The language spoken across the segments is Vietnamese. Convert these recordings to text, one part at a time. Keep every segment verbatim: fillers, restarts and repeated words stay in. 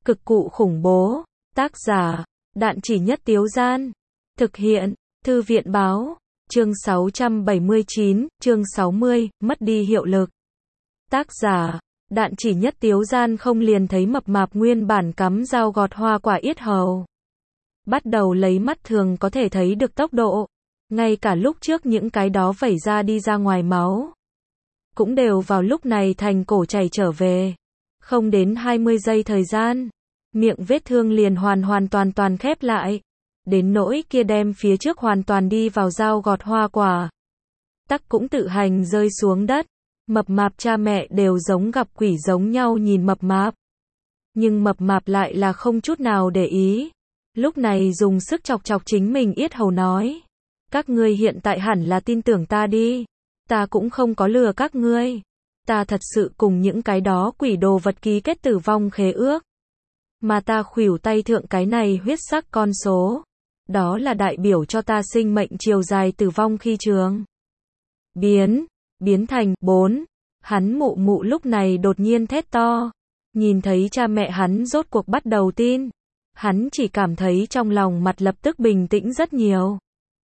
Cực cụ khủng bố. Tác giả, Đạn Chỉ Nhất Tiếu Gian. Thực hiện, Thư viện báo. Chương sáu trăm bảy mươi chín, chương sáu mươi, mất đi hiệu lực. Tác giả, Đạn Chỉ Nhất Tiếu Gian không liền thấy mập mạp nguyên bản cắm dao gọt hoa quả yết hầu. Bắt đầu lấy mắt thường có thể thấy được tốc độ. Ngay cả lúc trước những cái đó vẩy ra đi ra ngoài máu. Cũng đều vào lúc này thành cổ chảy trở về. Không đến hai mươi giây thời gian. Miệng vết thương liền hoàn hoàn toàn toàn khép lại. Đến nỗi kia đem phía trước hoàn toàn đi vào dao gọt hoa quả. Tắc cũng tự hành rơi xuống đất. Mập mạp cha mẹ đều giống gặp quỷ giống nhau nhìn mập mạp. Nhưng mập mạp lại là không chút nào để ý. Lúc này dùng sức chọc chọc chính mình yết hầu nói. Các ngươi hiện tại hẳn là tin tưởng ta đi. Ta cũng không có lừa các ngươi. Ta thật sự cùng những cái đó quỷ đồ vật ký kết tử vong khế ước. Mà ta khuỷu tay thượng cái này huyết sắc con số. Đó là đại biểu cho ta sinh mệnh chiều dài tử vong khi trường. Biến, biến thành bốn. Hắn mụ mụ lúc này đột nhiên thét to. Nhìn thấy cha mẹ hắn rốt cuộc bắt đầu tin. Hắn chỉ cảm thấy trong lòng mặt lập tức bình tĩnh rất nhiều.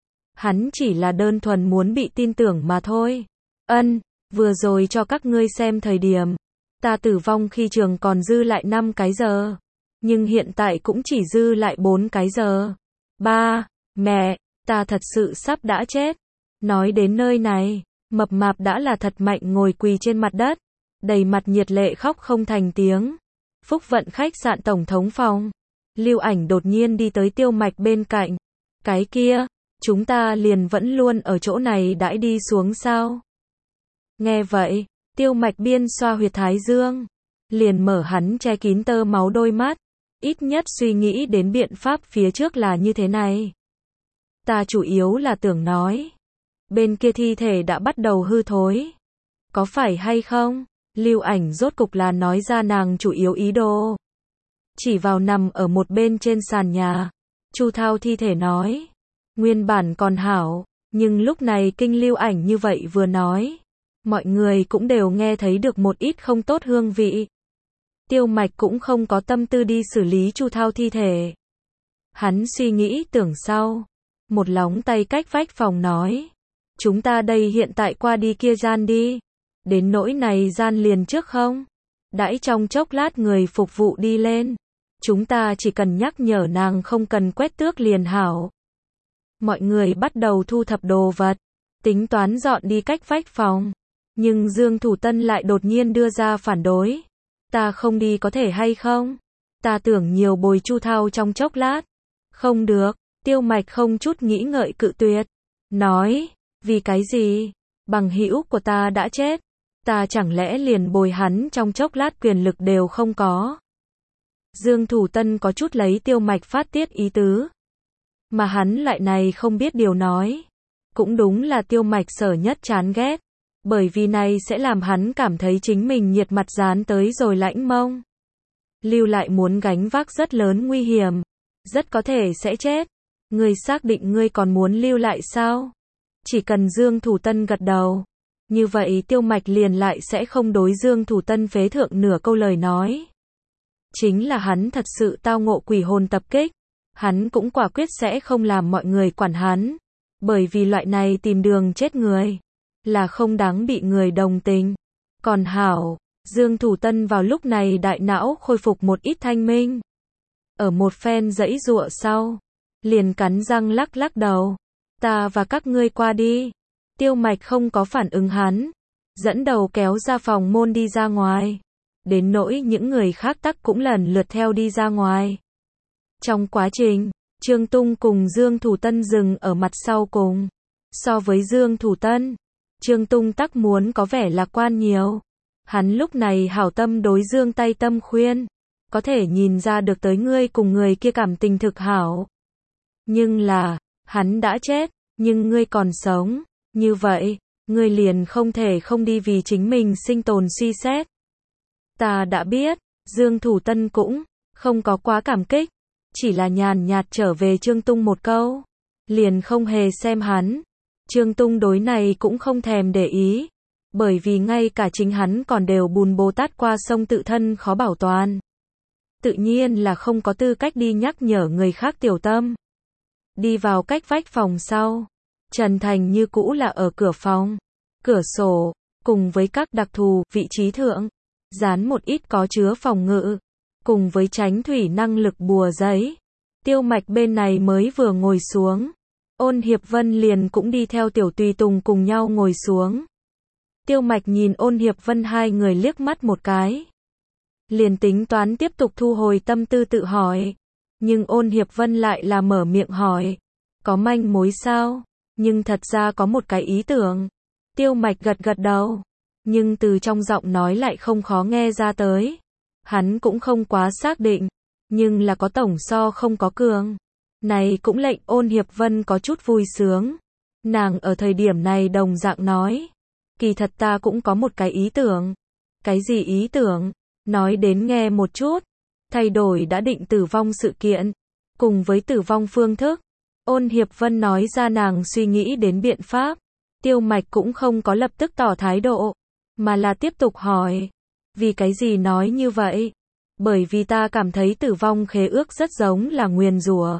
Hắn chỉ là đơn thuần muốn bị tin tưởng mà thôi. Ân, vừa rồi cho các ngươi xem thời điểm. Ta tử vong khi trường còn dư lại năm cái giờ. Nhưng hiện tại cũng chỉ dư lại bốn cái giờ. Ba, mẹ, ta thật sự sắp đã chết. Nói đến nơi này, mập mạp đã là thật mạnh ngồi quỳ trên mặt đất. Đầy mặt nhiệt lệ khóc không thành tiếng. Phúc Vận khách sạn tổng thống phòng. Lưu Ảnh đột nhiên đi tới Tiêu Mạch bên cạnh. Cái kia, chúng ta liền vẫn luôn ở chỗ này đãi đi xuống sao? Nghe vậy, Tiêu Mạch biên xoa huyệt thái dương. Liền mở hắn che kín tơ máu đôi mắt. Ít nhất suy nghĩ đến biện pháp phía trước là như thế này. Ta chủ yếu là tưởng nói. Bên kia thi thể đã bắt đầu hư thối. Có phải hay không? Lưu Ảnh rốt cục là nói ra nàng chủ yếu ý đồ. Chỉ vào nằm ở một bên trên sàn nhà. Chu Thao thi thể nói. Nguyên bản còn hảo. Nhưng lúc này kinh Lưu Ảnh như vậy vừa nói. Mọi người cũng đều nghe thấy được một ít không tốt hương vị. Tiêu Mạch cũng không có tâm tư đi xử lý Chu Thao thi thể. Hắn suy nghĩ tưởng sau. Một lóng tay cách vách phòng nói. Chúng ta đây hiện tại qua đi kia gian đi. Đến nỗi này gian liền trước không? Đãi trong chốc lát người phục vụ đi lên. Chúng ta chỉ cần nhắc nhở nàng không cần quét tước liền hảo. Mọi người bắt đầu thu thập đồ vật. Tính toán dọn đi cách vách phòng. Nhưng Dương Thủ Tân lại đột nhiên đưa ra phản đối. Ta không đi có thể hay không? Ta tưởng nhiều bồi Chu Thao trong chốc lát. Không được, Tiêu Mạch không chút nghĩ ngợi cự tuyệt. Nói, vì cái gì? Bằng hữu của ta đã chết. Ta chẳng lẽ liền bồi hắn trong chốc lát quyền lực đều không có. Dương Thủ Tân có chút lấy Tiêu Mạch phát tiết ý tứ. Mà hắn lại này không biết điều nói. Cũng đúng là Tiêu Mạch sở nhất chán ghét. Bởi vì này sẽ làm hắn cảm thấy chính mình nhiệt mặt dán tới rồi lãnh mông. Lưu lại muốn gánh vác rất lớn nguy hiểm. Rất có thể sẽ chết. Ngươi xác định ngươi còn muốn lưu lại sao? Chỉ cần Dương Thủ Tân gật đầu. Như vậy Tiêu Mạch liền lại sẽ không đối Dương Thủ Tân phế thượng nửa câu lời nói. Chính là hắn thật sự tao ngộ quỷ hồn tập kích. Hắn cũng quả quyết sẽ không làm mọi người quản hắn. Bởi vì loại này tìm đường chết người. Là không đáng bị người đồng tình. Còn hảo, Dương Thủ Tân vào lúc này đại não khôi phục một ít thanh minh. Ở một phen giãy giụa sau, liền cắn răng lắc lắc đầu. Ta và các ngươi qua đi. Tiêu Mạch không có phản ứng hắn. Dẫn đầu kéo ra phòng môn đi ra ngoài. Đến nỗi những người khác tắc cũng lần lượt theo đi ra ngoài. Trong quá trình, Trương Tung cùng Dương Thủ Tân dừng ở mặt sau cùng. So với Dương Thủ Tân, Trương Tung tắc muốn có vẻ lạc quan nhiều. Hắn lúc này hảo tâm đối Dương tay tâm khuyên. Có thể nhìn ra được tới ngươi cùng người kia cảm tình thực hảo. Nhưng là, hắn đã chết, nhưng ngươi còn sống. Như vậy, ngươi liền không thể không đi vì chính mình sinh tồn suy xét. Ta đã biết, Dương Thủ Tân cũng không có quá cảm kích. Chỉ là nhàn nhạt trở về Trương Tung một câu. Liền không hề xem hắn. Trương Tung đối này cũng không thèm để ý. Bởi vì ngay cả chính hắn còn đều bùn Bồ Tát qua sông tự thân khó bảo toàn. tự nhiên là không có tư cách đi nhắc nhở người khác tiểu tâm. Đi vào cách vách phòng sau, Trần Thành như cũ là ở cửa phòng, cửa sổ, cùng với các đặc thù, vị trí thượng, dán một ít có chứa phòng ngự, cùng với tránh thủy năng lực bùa giấy. Tiêu Mạch bên này mới vừa ngồi xuống, Ôn Hiệp Vân liền cũng đi theo Tiểu Tùy Tùng cùng nhau ngồi xuống. Tiêu Mạch nhìn Ôn Hiệp Vân hai người liếc mắt một cái, liền tính toán tiếp tục thu hồi tâm tư tự hỏi, nhưng Ôn Hiệp Vân lại là mở miệng hỏi, có manh mối sao? Nhưng thật ra có một cái ý tưởng. Tiêu Mạch gật gật đầu, nhưng từ trong giọng nói lại không khó nghe ra tới. Hắn cũng không quá xác định, nhưng là có tổng so không có cường. Này cũng lệnh Ôn Hiệp Vân có chút vui sướng. Nàng ở thời điểm này đồng dạng nói, kỳ thật ta cũng có một cái ý tưởng. Cái gì ý tưởng? Nói đến nghe một chút. Thay đổi đã định tử vong sự kiện, cùng với tử vong phương thức. Ôn Hiệp Vân nói ra nàng suy nghĩ đến biện pháp. Tiêu Mạch cũng không có lập tức tỏ thái độ, mà là tiếp tục hỏi, vì cái gì nói như vậy? Bởi vì ta cảm thấy tử vong khế ước rất giống là nguyền rủa.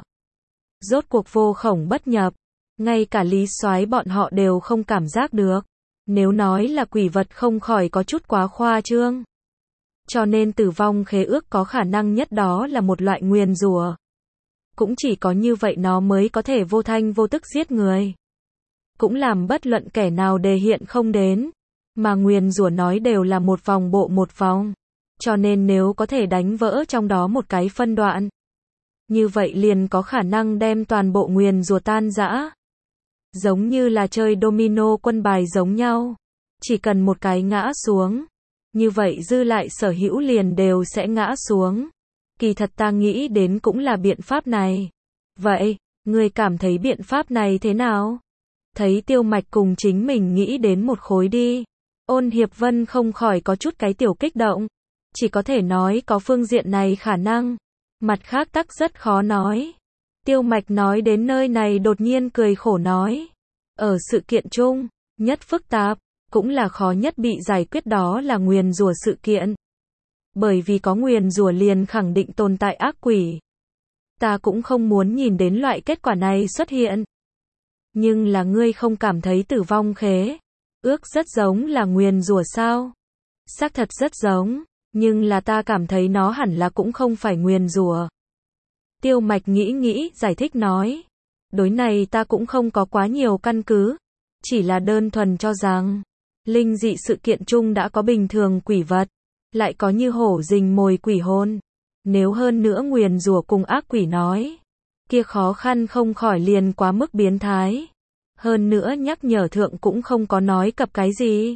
Rốt cuộc vô khổng bất nhập, ngay cả Lý Soái bọn họ đều không cảm giác được. Nếu nói là quỷ vật không khỏi có chút quá khoa trương. Cho nên tử vong khế ước có khả năng nhất đó là một loại nguyền rủa. Cũng chỉ có như vậy nó mới có thể vô thanh vô tức giết người. Cũng làm bất luận kẻ nào đề hiện không đến. Mà nguyền rủa nói đều là một vòng bộ một vòng. Cho nên nếu có thể đánh vỡ trong đó một cái phân đoạn, như vậy liền có khả năng đem toàn bộ nguyền rủa tan rã. Giống như là chơi domino quân bài giống nhau. Chỉ cần một cái ngã xuống, như vậy dư lại sở hữu liền đều sẽ ngã xuống. Kỳ thật ta nghĩ đến cũng là biện pháp này. Vậy, ngươi cảm thấy biện pháp này thế nào? Thấy Tiêu Mạch cùng chính mình nghĩ đến một khối đi. Ôn Hiệp Vân không khỏi có chút cái tiểu kích động. Chỉ có thể nói có phương diện này khả năng. Mặt khác tắc rất khó nói. Tiêu Mạch nói đến nơi này đột nhiên cười khổ nói. Ở sự kiện chung, nhất phức tạp, cũng là khó nhất bị giải quyết đó là nguyền rủa sự kiện. Bởi vì có nguyền rủa liền khẳng định tồn tại ác quỷ. Ta cũng không muốn nhìn đến loại kết quả này xuất hiện. Nhưng là ngươi không cảm thấy tử vong khế ước rất giống là nguyền rủa sao? Xác thật rất giống, nhưng là ta cảm thấy nó hẳn là cũng không phải nguyền rủa. Tiêu Mạch nghĩ nghĩ, giải thích nói. Đối này ta cũng không có quá nhiều căn cứ. Chỉ là đơn thuần cho rằng, linh dị sự kiện chung đã có bình thường quỷ vật. Lại có như hổ rình mồi quỷ hồn. Nếu hơn nữa nguyền rủa cùng ác quỷ nói, kia khó khăn không khỏi liền quá mức biến thái. Hơn nữa nhắc nhở thượng cũng không có nói cập cái gì.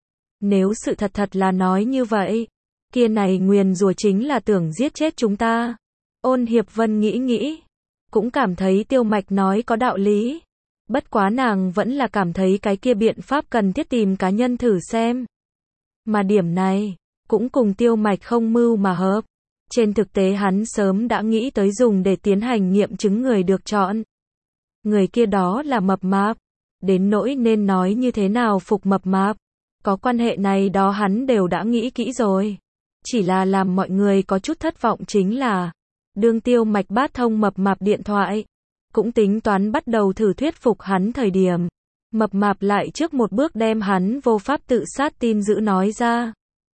Nếu sự thật thật là nói như vậy, kia này nguyền rủa chính là tưởng giết chết chúng ta. Ôn Hiệp Vân nghĩ nghĩ, cũng cảm thấy Tiêu Mạch nói có đạo lý. Bất quá nàng vẫn là cảm thấy cái kia biện pháp cần thiết tìm cá nhân thử xem. Mà điểm này, cũng cùng Tiêu Mạch không mưu mà hợp. Trên thực tế hắn sớm đã nghĩ tới dùng để tiến hành nghiệm chứng người được chọn. Người kia đó là mập mạp. Đến nỗi nên nói như thế nào phục mập mạp. Có quan hệ này đó hắn đều đã nghĩ kỹ rồi. Chỉ là làm mọi người có chút thất vọng chính là, đương Tiêu Mạch bát thông mập mạp điện thoại. Cũng tính toán bắt đầu thử thuyết phục hắn thời điểm. Mập mạp lại trước một bước đem hắn vô pháp tự sát tin dữ nói ra.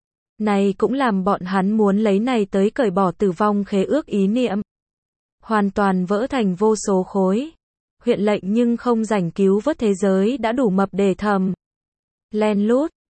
Này cũng làm bọn hắn muốn lấy này tới cởi bỏ tử vong khế ước ý niệm. Hoàn toàn vỡ thành vô số khối. Huyện lệnh nhưng không rảnh cứu vớt thế giới đã đủ mập để thầm. Len lút,